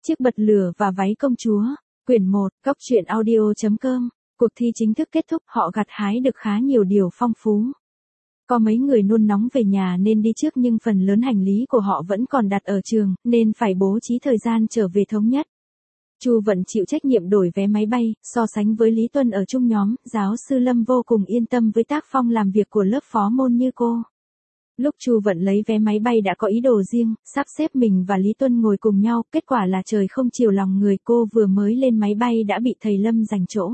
Chiếc bật lửa và váy công chúa, quyển 1, Góc truyện audio.com. Cuộc thi chính thức kết thúc, họ gặt hái được khá nhiều điều phong phú. Có mấy người nôn nóng về nhà nên đi trước, nhưng phần lớn hành lý của họ vẫn còn đặt ở trường, nên phải bố trí thời gian trở về thống nhất. Chu Vận chịu trách nhiệm đổi vé máy bay. So sánh với Lý Tuân ở chung nhóm, giáo sư Lâm vô cùng yên tâm với tác phong làm việc của lớp phó môn như cô. Lúc Chu Vận lấy vé máy bay đã có ý đồ riêng, sắp xếp mình và Lý Tuân ngồi cùng nhau, kết quả là trời không chiều lòng người, cô vừa mới lên máy bay đã bị thầy Lâm giành chỗ.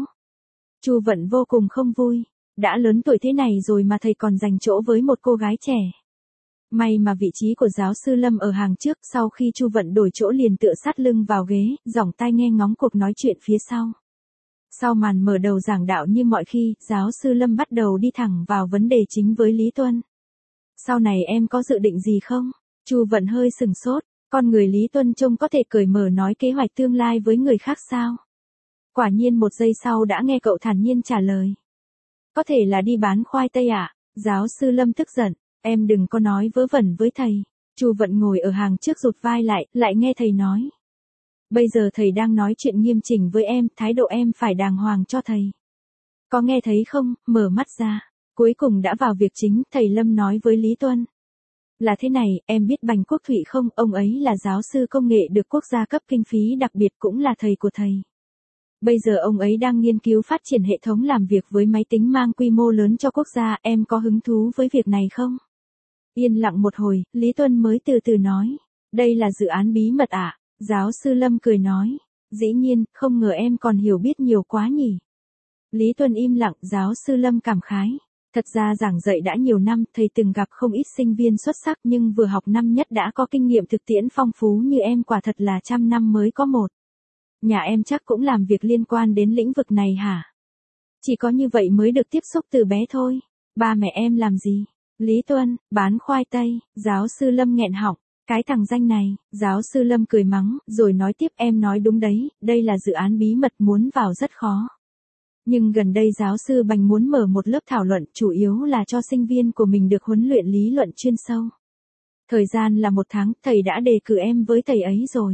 Chu Vận vô cùng không vui, đã lớn tuổi thế này rồi mà thầy còn giành chỗ với một cô gái trẻ. May mà vị trí của giáo sư Lâm ở hàng trước, sau khi Chu Vận đổi chỗ liền tựa sát lưng vào ghế, dòng tai nghe ngóng cuộc nói chuyện phía sau. Sau màn mở đầu giảng đạo như mọi khi, giáo sư Lâm bắt đầu đi thẳng vào vấn đề chính với Lý Tuân. Sau này em có dự định gì không? Chu Vận hơi sừng sốt, con người Lý Tuân trông có thể cởi mở nói kế hoạch tương lai với người khác sao? Quả nhiên một giây sau đã nghe cậu thản nhiên trả lời. Có thể là đi bán khoai tây ạ. Giáo sư Lâm tức giận, em đừng có nói vớ vẩn với thầy. Chu Vận ngồi ở hàng trước rụt vai lại nghe thầy nói. Bây giờ thầy đang nói chuyện nghiêm chỉnh với em, thái độ em phải đàng hoàng cho thầy. Có nghe thấy không, mở mắt ra. Cuối cùng đã vào việc chính, thầy Lâm nói với Lý Tuân. Là thế này, em biết Bành Quốc Thụy không, ông ấy là giáo sư công nghệ được quốc gia cấp kinh phí đặc biệt, cũng là thầy của thầy. Bây giờ ông ấy đang nghiên cứu phát triển hệ thống làm việc với máy tính mang quy mô lớn cho quốc gia, em có hứng thú với việc này không? Yên lặng một hồi, Lý Tuân mới từ từ nói. Đây là dự án bí mật ạ. Giáo sư Lâm cười nói. Dĩ nhiên, không ngờ em còn hiểu biết nhiều quá nhỉ. Lý Tuân im lặng, giáo sư Lâm cảm khái. Thật ra giảng dạy đã nhiều năm, thầy từng gặp không ít sinh viên xuất sắc, nhưng vừa học năm nhất đã có kinh nghiệm thực tiễn phong phú như em, quả thật là trăm năm mới có một. Nhà em chắc cũng làm việc liên quan đến lĩnh vực này hả? Chỉ có như vậy mới được tiếp xúc từ bé thôi. Ba mẹ em làm gì? Lý Tuân, bán khoai tây. Giáo sư Lâm nghẹn họng. Cái thằng danh này. Giáo sư Lâm cười mắng, rồi nói tiếp, em nói đúng đấy, đây là dự án bí mật, muốn vào rất khó. Nhưng gần đây giáo sư Bành muốn mở một lớp thảo luận, chủ yếu là cho sinh viên của mình được huấn luyện lý luận chuyên sâu. Thời gian là 1 tháng, thầy đã đề cử em với thầy ấy rồi.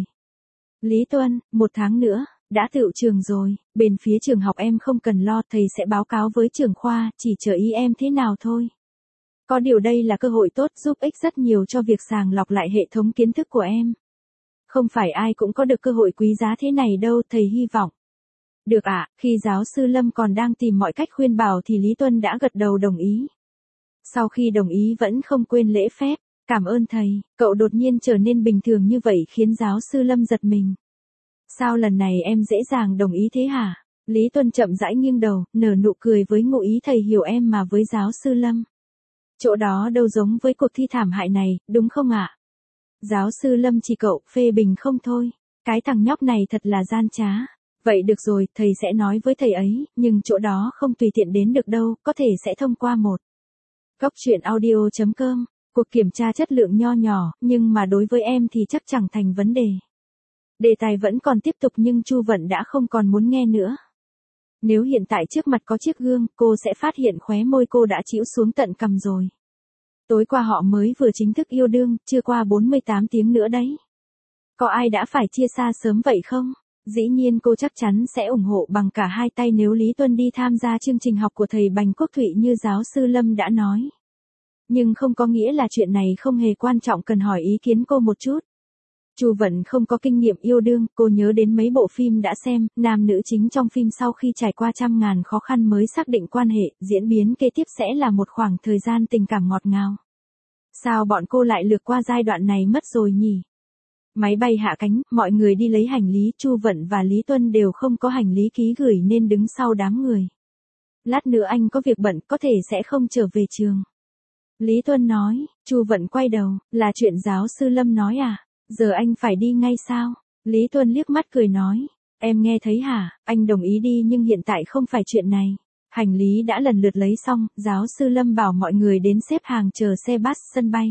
Lý Tuân, 1 tháng nữa, đã tựu trường rồi, bên phía trường học em không cần lo, thầy sẽ báo cáo với trưởng khoa, chỉ chờ ý em thế nào thôi. Có điều đây là cơ hội tốt, giúp ích rất nhiều cho việc sàng lọc lại hệ thống kiến thức của em. Không phải ai cũng có được cơ hội quý giá thế này đâu, thầy hy vọng. Được ạ, khi giáo sư Lâm còn đang tìm mọi cách khuyên bảo thì Lý Tuân đã gật đầu đồng ý. Sau khi đồng ý vẫn không quên lễ phép, cảm ơn thầy, cậu đột nhiên trở nên bình thường như vậy khiến giáo sư Lâm giật mình. Sao lần này em dễ dàng đồng ý thế hả? Lý Tuân chậm rãi nghiêng đầu, nở nụ cười với ngụ ý thầy hiểu em mà với giáo sư Lâm. Chỗ đó đâu giống với cuộc thi thảm hại này, đúng không ạ? Giáo sư Lâm chỉ cậu, phê bình không thôi. Cái thằng nhóc này thật là gian trá. Vậy được rồi, thầy sẽ nói với thầy ấy, nhưng chỗ đó không tùy tiện đến được đâu, có thể sẽ thông qua một. Góc truyện audio.com. Cuộc kiểm tra chất lượng nho nhỏ, nhưng mà đối với em thì chắc chẳng thành vấn đề. Đề tài vẫn còn tiếp tục nhưng Chu Vận đã không còn muốn nghe nữa. Nếu hiện tại trước mặt có chiếc gương, cô sẽ phát hiện khóe môi cô đã chĩu xuống tận cằm rồi. Tối qua họ mới vừa chính thức yêu đương, chưa qua 48 tiếng nữa đấy. Có ai đã phải chia xa sớm vậy không? Dĩ nhiên cô chắc chắn sẽ ủng hộ bằng cả hai tay nếu Lý Tuân đi tham gia chương trình học của thầy Bành Quốc Thụy như giáo sư Lâm đã nói. Nhưng không có nghĩa là chuyện này không hề quan trọng, cần hỏi ý kiến cô một chút. Chu Vận không có kinh nghiệm yêu đương, cô nhớ đến mấy bộ phim đã xem, nam nữ chính trong phim sau khi trải qua trăm ngàn khó khăn mới xác định quan hệ, diễn biến kế tiếp sẽ là một khoảng thời gian tình cảm ngọt ngào. Sao bọn cô lại lược qua giai đoạn này mất rồi nhỉ? Máy bay hạ cánh, mọi người đi lấy hành lý, Chu Vận và Lý Tuân đều không có hành lý ký gửi nên đứng sau đám người. Lát nữa anh có việc bận, có thể sẽ không trở về trường. Lý Tuân nói. Chu Vận quay đầu, là chuyện giáo sư Lâm nói à? Giờ anh phải đi ngay sao? Lý Tuân liếc mắt cười nói. Em nghe thấy hả, anh đồng ý đi nhưng hiện tại không phải chuyện này. Hành lý đã lần lượt lấy xong, giáo sư Lâm bảo mọi người đến xếp hàng chờ xe bus sân bay.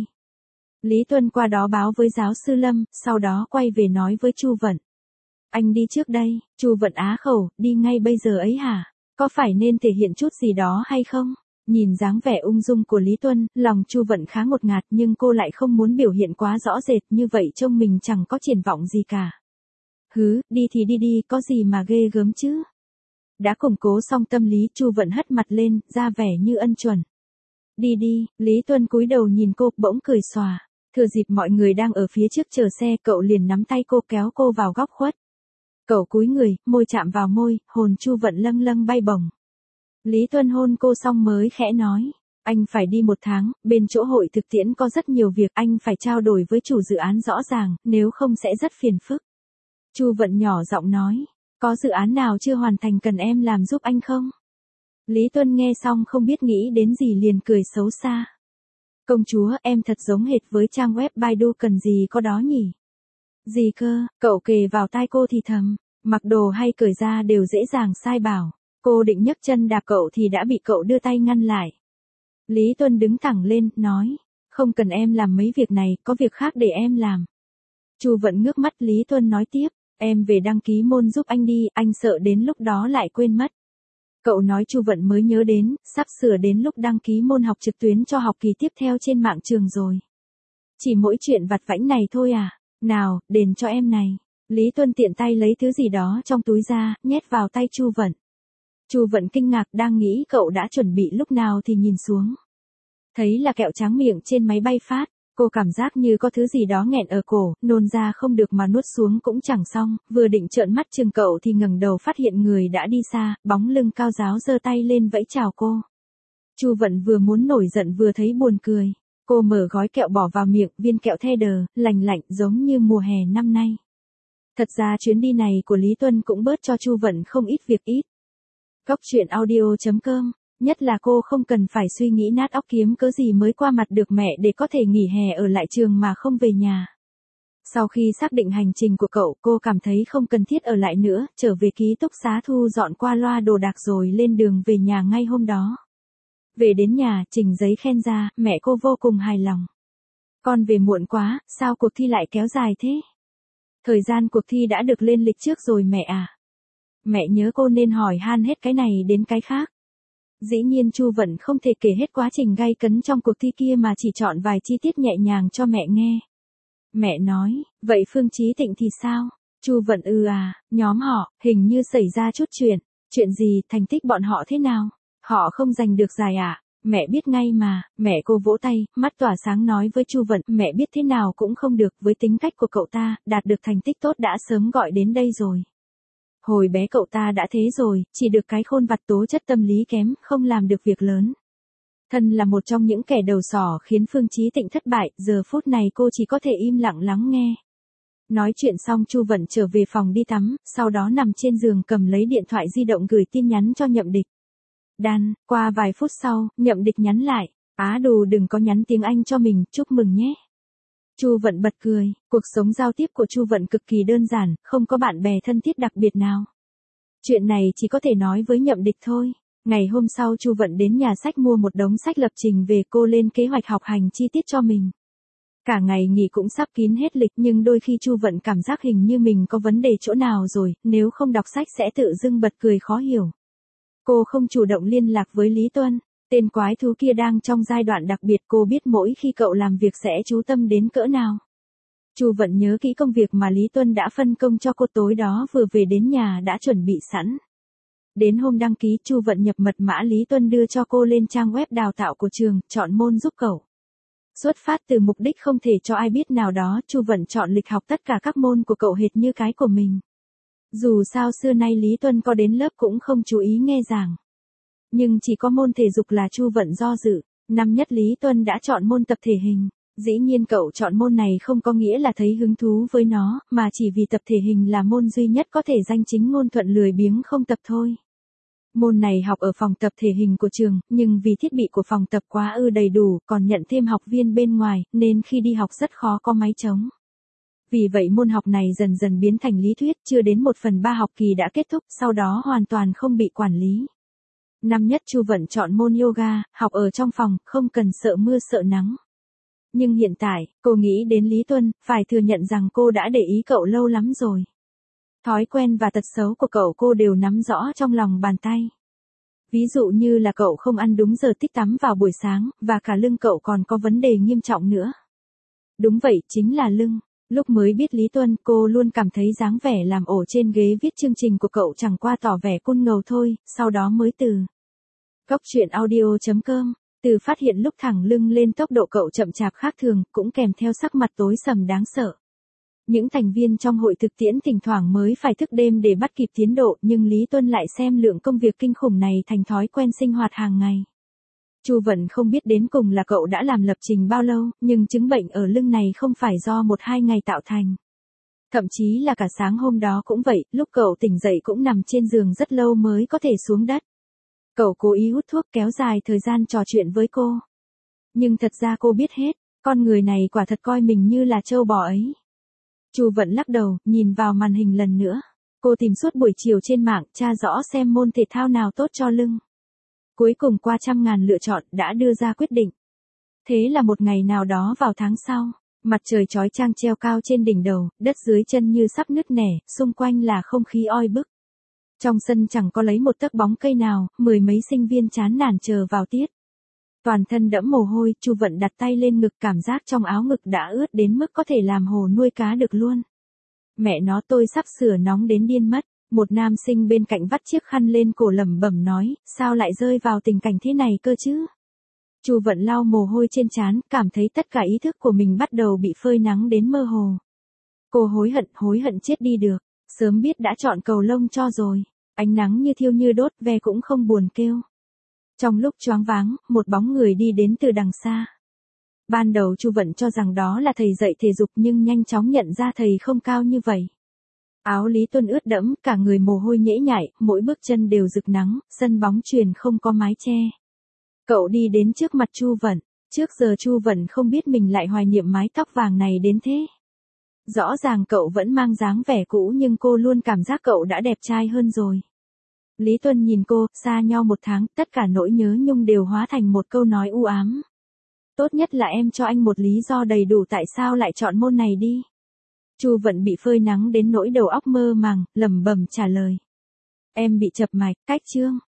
Lý Tuân qua đó báo với giáo sư Lâm, sau đó quay về nói với Chu Vận. Anh đi trước đây. Chu Vận á khẩu, đi ngay bây giờ ấy hả? Có phải nên thể hiện chút gì đó hay không? Nhìn dáng vẻ ung dung của Lý Tuân, lòng Chu Vận khá ngột ngạt nhưng cô lại không muốn biểu hiện quá rõ rệt, như vậy trông mình chẳng có triển vọng gì cả. Hứ, đi thì đi đi, có gì mà ghê gớm chứ. Đã củng cố xong tâm lý, Chu Vận hất mặt lên, ra vẻ như ân chuẩn. Đi đi, Lý Tuân cúi đầu nhìn cô, bỗng cười xòa. Thừa dịp mọi người đang ở phía trước chờ xe, cậu liền nắm tay cô kéo cô vào góc khuất. Cậu cúi người, môi chạm vào môi, hồn Chu Vận lâng lâng bay bổng. Lý Tuân hôn cô xong mới khẽ nói. Anh phải đi 1 tháng, bên chỗ hội thực tiễn có rất nhiều việc, anh phải trao đổi với chủ dự án rõ ràng, nếu không sẽ rất phiền phức. Chu Vận nhỏ giọng nói. Có dự án nào chưa hoàn thành cần em làm giúp anh không? Lý Tuân nghe xong không biết nghĩ đến gì liền cười xấu xa. Công chúa, em thật giống hệt với trang web Baidu, cần gì có đó nhỉ? Gì cơ? Cậu kề vào tai cô thì thầm. Mặc đồ hay cởi ra đều dễ dàng sai bảo. Cô định nhấc chân đạp cậu thì đã bị cậu đưa tay ngăn lại. Lý Tuân đứng thẳng lên, nói. Không cần em làm mấy việc này, có việc khác để em làm. Chu Vận ngước mắt. Lý Tuân nói tiếp. Em về đăng ký môn giúp anh đi, anh sợ đến lúc đó lại quên mất. Cậu nói Chu Vận mới nhớ đến, sắp sửa đến lúc đăng ký môn học trực tuyến cho học kỳ tiếp theo trên mạng trường rồi. Chỉ mỗi chuyện vặt vãnh này thôi à? Nào, đền cho em này. Lý Tuân tiện tay lấy thứ gì đó trong túi ra, nhét vào tay Chu Vận. Chu Vận kinh ngạc, đang nghĩ cậu đã chuẩn bị lúc nào thì nhìn xuống. Thấy là kẹo tráng miệng trên máy bay phát, cô cảm giác như có thứ gì đó nghẹn ở cổ, nôn ra không được mà nuốt xuống cũng chẳng xong, vừa định trợn mắt chừng cậu thì ngẩng đầu phát hiện người đã đi xa, bóng lưng cao ráo giơ tay lên vẫy chào cô. Chu Vận vừa muốn nổi giận vừa thấy buồn cười. Cô mở gói kẹo bỏ vào miệng, viên kẹo the đờ, lành lạnh giống như mùa hè năm nay. Thật ra chuyến đi này của Lý Tuân cũng bớt cho Chu Vận không ít việc ít. Góc truyện audio.com, nhất là cô không cần phải suy nghĩ nát óc kiếm cớ gì mới qua mặt được mẹ để có thể nghỉ hè ở lại trường mà không về nhà. Sau khi xác định hành trình của cậu, cô cảm thấy không cần thiết ở lại nữa, trở về ký túc xá thu dọn qua loa đồ đạc rồi lên đường về nhà ngay hôm đó. Về đến nhà, trình giấy khen ra, mẹ cô vô cùng hài lòng. Con về muộn quá, sao cuộc thi lại kéo dài thế? Thời gian cuộc thi đã được lên lịch trước rồi mẹ à. Mẹ nhớ cô nên hỏi han hết cái này đến cái khác. Dĩ nhiên Chu Vận không thể kể hết quá trình gay cấn trong cuộc thi kia mà chỉ chọn vài chi tiết nhẹ nhàng cho mẹ nghe. Mẹ nói, vậy Phương Chí Thịnh thì sao? Chu Vận nhóm họ, hình như xảy ra chút chuyện. Chuyện gì, thành tích bọn họ thế nào? Họ không giành được giải à? Mẹ biết ngay mà. Mẹ cô vỗ tay, mắt tỏa sáng nói với Chu Vận, mẹ biết thế nào cũng không được, với tính cách của cậu ta, đạt được thành tích tốt đã sớm gọi đến đây rồi. Hồi bé cậu ta đã thế rồi, chỉ được cái khôn vặt, tố chất tâm lý kém, không làm được việc lớn. Thân là một trong những kẻ đầu sỏ khiến Phương Chí Thịnh thất bại, giờ phút này cô chỉ có thể im lặng lắng nghe. Nói chuyện xong Chu Vận trở về phòng đi tắm, sau đó nằm trên giường cầm lấy điện thoại di động gửi tin nhắn cho Nhậm Địch. Đan, qua vài phút sau, Nhậm Địch nhắn lại, Á Đù đừng có nhắn tiếng Anh cho mình, chúc mừng nhé. Chu Vận bật cười, cuộc sống giao tiếp của Chu Vận cực kỳ đơn giản, không có bạn bè thân thiết đặc biệt nào. Chuyện này chỉ có thể nói với Nhậm Địch thôi. Ngày hôm sau Chu Vận đến nhà sách mua một đống sách lập trình về, cô lên kế hoạch học hành chi tiết cho mình. Cả ngày nghỉ cũng sắp kín hết lịch nhưng đôi khi Chu Vận cảm giác hình như mình có vấn đề chỗ nào rồi, nếu không đọc sách sẽ tự dưng bật cười khó hiểu. Cô không chủ động liên lạc với Lý Tuân, tên quái thú kia đang trong giai đoạn đặc biệt, cô biết mỗi khi cậu làm việc sẽ chú tâm đến cỡ nào. Chu Vận nhớ kỹ công việc mà Lý Tuân đã phân công cho cô, tối đó vừa về đến nhà đã chuẩn bị sẵn. Đến hôm đăng ký Chu Vận nhập mật mã Lý Tuân đưa cho cô lên trang web đào tạo của trường, chọn môn giúp cậu. Xuất phát từ mục đích không thể cho ai biết nào đó, Chu Vận chọn lịch học tất cả các môn của cậu hệt như cái của mình. Dù sao xưa nay Lý Tuân có đến lớp cũng không chú ý nghe giảng. Nhưng chỉ có môn thể dục là Chu Vận do dự. Năm nhất Lý Tuân đã chọn môn tập thể hình. Dĩ nhiên cậu chọn môn này không có nghĩa là thấy hứng thú với nó, mà chỉ vì tập thể hình là môn duy nhất có thể danh chính ngôn thuận lười biếng không tập thôi. Môn này học ở phòng tập thể hình của trường, nhưng vì thiết bị của phòng tập quá đầy đủ, còn nhận thêm học viên bên ngoài, nên khi đi học rất khó có máy trống. Vì vậy môn học này dần dần biến thành lý thuyết, chưa đến 1/3 học kỳ đã kết thúc, sau đó hoàn toàn không bị quản lý. Năm nhất Chu Vận chọn môn yoga, học ở trong phòng, không cần sợ mưa sợ nắng. Nhưng hiện tại, cô nghĩ đến Lý Tuân, phải thừa nhận rằng cô đã để ý cậu lâu lắm rồi. Thói quen và tật xấu của cậu cô đều nắm rõ trong lòng bàn tay. Ví dụ như là cậu không ăn đúng giờ tích tắm vào buổi sáng, và cả lưng cậu còn có vấn đề nghiêm trọng nữa. Đúng vậy, chính là lưng. Lúc mới biết Lý Tuân, cô luôn cảm thấy dáng vẻ làm ổ trên ghế viết chương trình của cậu chẳng qua tỏ vẻ côn ngầu thôi, sau đó mới từ. Góc truyện audio.com, từ phát hiện lúc thẳng lưng lên tốc độ cậu chậm chạp khác thường, cũng kèm theo sắc mặt tối sầm đáng sợ. Những thành viên trong hội thực tiễn thỉnh thoảng mới phải thức đêm để bắt kịp tiến độ, nhưng Lý Tuân lại xem lượng công việc kinh khủng này thành thói quen sinh hoạt hàng ngày. Chu Vận không biết đến cùng là cậu đã làm lập trình bao lâu, nhưng chứng bệnh ở lưng này không phải do 1-2 ngày tạo thành. Thậm chí là cả sáng hôm đó cũng vậy, lúc cậu tỉnh dậy cũng nằm trên giường rất lâu mới có thể xuống đất. Cậu cố ý hút thuốc kéo dài thời gian trò chuyện với cô. Nhưng thật ra cô biết hết, con người này quả thật coi mình như là trâu bò ấy. Chu Vận lắc đầu, nhìn vào màn hình lần nữa. Cô tìm suốt buổi chiều trên mạng, tra rõ xem môn thể thao nào tốt cho lưng. Cuối cùng qua 100.000 lựa chọn, đã đưa ra quyết định. Thế là một ngày nào đó vào tháng sau, mặt trời chói chang treo cao trên đỉnh đầu, đất dưới chân như sắp nứt nẻ, xung quanh là không khí oi bức. Trong sân chẳng có lấy một tấc bóng cây nào, 10 mấy sinh viên chán nản chờ vào tiết. Toàn thân đẫm mồ hôi, Chu Vận đặt tay lên ngực, cảm giác trong áo ngực đã ướt đến mức có thể làm hồ nuôi cá được luôn. Mẹ nó, tôi sắp sửa nóng đến điên mất. Một nam sinh bên cạnh vắt chiếc khăn lên cổ lẩm bẩm nói, sao lại rơi vào tình cảnh thế này cơ chứ? Chu Vận lau mồ hôi trên trán, cảm thấy tất cả ý thức của mình bắt đầu bị phơi nắng đến mơ hồ. Cô hối hận chết đi được, sớm biết đã chọn cầu lông cho rồi. Ánh nắng như thiêu như đốt, ve cũng không buồn kêu. Trong lúc choáng váng, một bóng người đi đến từ đằng xa. Ban đầu Chu Vận cho rằng đó là thầy dạy thể dục, nhưng nhanh chóng nhận ra thầy không cao như vậy. Áo Lý Tuân ướt đẫm, cả người mồ hôi nhễ nhại, mỗi bước chân đều rực nắng, sân bóng chuyền không có mái che. Cậu đi đến trước mặt Chu Vận, trước giờ Chu Vận không biết mình lại hoài niệm mái tóc vàng này đến thế. Rõ ràng cậu vẫn mang dáng vẻ cũ nhưng cô luôn cảm giác cậu đã đẹp trai hơn rồi. Lý Tuân nhìn cô, xa nhau 1 tháng, tất cả nỗi nhớ nhung đều hóa thành một câu nói u ám. Tốt nhất là em cho anh một lý do đầy đủ tại sao lại chọn môn này đi. Chu Vận bị phơi nắng đến nỗi đầu óc mơ màng, lẩm bẩm trả lời. Em bị chập mạch, cách chương.